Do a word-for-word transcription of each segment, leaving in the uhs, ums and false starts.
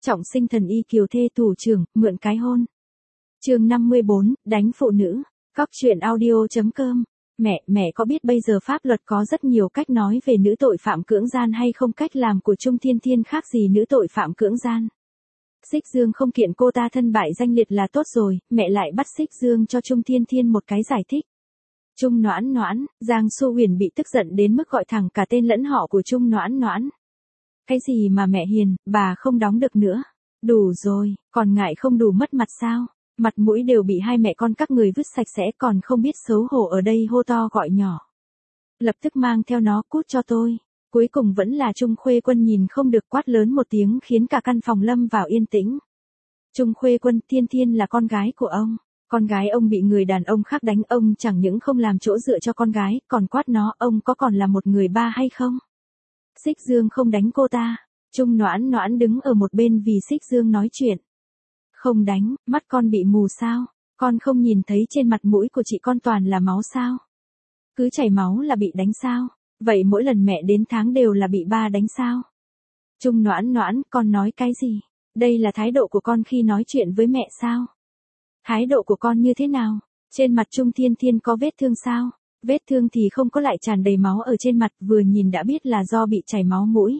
Trọng sinh thần y kiều thê thủ trưởng, mượn cái hôn. Chương năm mươi bốn, đánh phụ nữ. Cóc truyện audio chấm com. Mẹ, mẹ có biết bây giờ pháp luật có rất nhiều cách nói về nữ tội phạm cưỡng gian hay không? Cách làm của Trung Thiên Thiên khác gì nữ tội phạm cưỡng gian. Xích Dương không kiện cô ta thân bại danh liệt là tốt rồi, mẹ lại bắt Xích Dương cho Trung Thiên Thiên một cái giải thích. Trung Noãn Noãn, Giang Xu Huyền bị tức giận đến mức gọi thẳng cả tên lẫn họ của Trung Noãn Noãn. Cái gì mà mẹ hiền, bà không đóng được nữa. Đủ rồi, còn ngại không đủ mất mặt sao? Mặt mũi đều bị hai mẹ con các người vứt sạch sẽ, còn không biết xấu hổ ở đây hô to gọi nhỏ. Lập tức mang theo nó cút cho tôi. Cuối cùng vẫn là Trung Khuê Quân nhìn không được quát lớn một tiếng khiến cả căn phòng lâm vào yên tĩnh. Trung Khuê Quân, Thiên Thiên là con gái của ông. Con gái ông bị người đàn ông khác đánh, ông chẳng những không làm chỗ dựa cho con gái, còn quát nó, ông có còn là một người ba hay không? Xích Dương không đánh cô ta. Trung Noãn Noãn đứng ở một bên vì Xích Dương nói chuyện. Không đánh, mắt con bị mù sao? Con không nhìn thấy trên mặt mũi của chị con toàn là máu sao? Cứ chảy máu là bị đánh sao? Vậy mỗi lần mẹ đến tháng đều là bị ba đánh sao? Trung Noãn Noãn, con nói cái gì? Đây là thái độ của con khi nói chuyện với mẹ sao? Thái độ của con như thế nào? Trên mặt Trung Thiên Thiên có vết thương sao? Vết thương thì không có, lại tràn đầy máu ở trên mặt, vừa nhìn đã biết là do bị chảy máu mũi.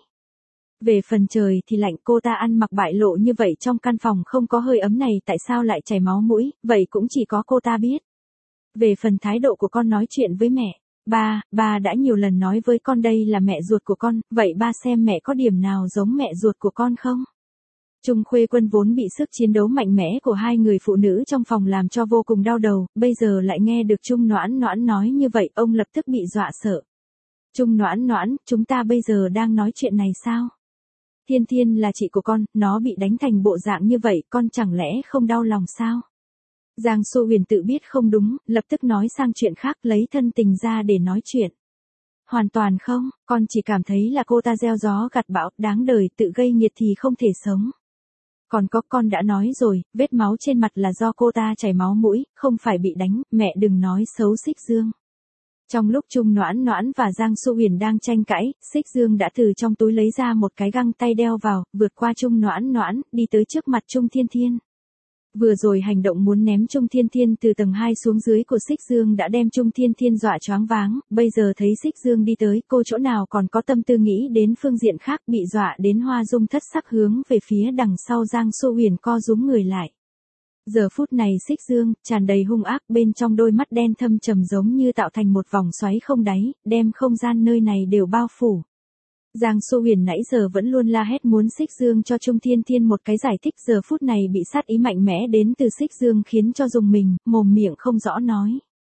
Về phần trời thì lạnh, cô ta ăn mặc bại lộ như vậy trong căn phòng không có hơi ấm này, tại sao lại chảy máu mũi, vậy cũng chỉ có cô ta biết. Về phần thái độ của con nói chuyện với mẹ, ba, ba đã nhiều lần nói với con đây là mẹ ruột của con, vậy ba xem mẹ có điểm nào giống mẹ ruột của con không? Trung Khuê Quân vốn bị sức chiến đấu mạnh mẽ của hai người phụ nữ trong phòng làm cho vô cùng đau đầu, bây giờ lại nghe được Trung Noãn Noãn nói như vậy, ông lập tức bị dọa sợ. Trung Noãn Noãn, chúng ta bây giờ đang nói chuyện này sao? Thiên Thiên là chị của con, nó bị đánh thành bộ dạng như vậy, con chẳng lẽ không đau lòng sao? Giang Xu Huyền tự biết không đúng, lập tức nói sang chuyện khác, lấy thân tình ra để nói chuyện. Hoàn toàn không, con chỉ cảm thấy là cô ta gieo gió gặt bão, đáng đời, tự gây nghiệt thì không thể sống. Còn có, con đã nói rồi, vết máu trên mặt là do cô ta chảy máu mũi, không phải bị đánh, mẹ đừng nói xấu Xích Dương. Trong lúc Trung Noãn Noãn và Giang Xu Huyền đang tranh cãi, Xích Dương đã từ trong túi lấy ra một cái găng tay đeo vào, vượt qua Trung Noãn Noãn, đi tới trước mặt Trung Thiên Thiên. Vừa rồi hành động muốn ném Trung Thiên Thiên từ tầng hai xuống dưới của Xích Dương đã đem Trung Thiên Thiên dọa choáng váng, bây giờ thấy Xích Dương đi tới, cô chỗ nào còn có tâm tư nghĩ đến phương diện khác, bị dọa đến hoa dung thất sắc, hướng về phía đằng sau Giang Xu Huyền co rúm người lại. Giờ phút này Xích Dương, tràn đầy hung ác, bên trong đôi mắt đen thâm trầm giống như tạo thành một vòng xoáy không đáy, đem không gian nơi này đều bao phủ. Giang Xu Huyền nãy giờ vẫn luôn la hét muốn Xích Dương cho Trung Thiên Thiên một cái giải thích, giờ phút này bị sát ý mạnh mẽ đến từ Xích Dương khiến cho rùng mình, mồm miệng không rõ nói.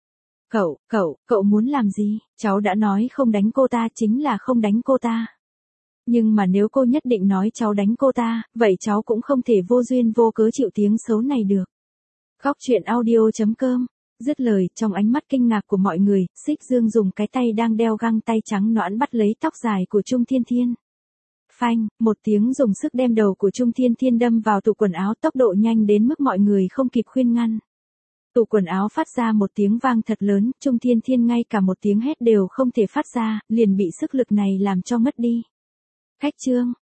Cậu, cậu, cậu muốn làm gì? Cháu đã nói không đánh cô ta chính là không đánh cô ta. Nhưng mà nếu cô nhất định nói cháu đánh cô ta, vậy cháu cũng không thể vô duyên vô cớ chịu tiếng xấu này được. Cóc truyện audio chấm com. Dứt lời, trong ánh mắt kinh ngạc của mọi người, Xích Dương dùng cái tay đang đeo găng tay trắng nõn bắt lấy tóc dài của Trung Thiên Thiên. Phanh, một tiếng dùng sức đem đầu của Trung Thiên Thiên đâm vào tủ quần áo, tốc độ nhanh đến mức mọi người không kịp khuyên ngăn. Tủ quần áo phát ra một tiếng vang thật lớn, Trung Thiên Thiên ngay cả một tiếng hét đều không thể phát ra, liền bị sức lực này làm cho mất đi. Khách trương,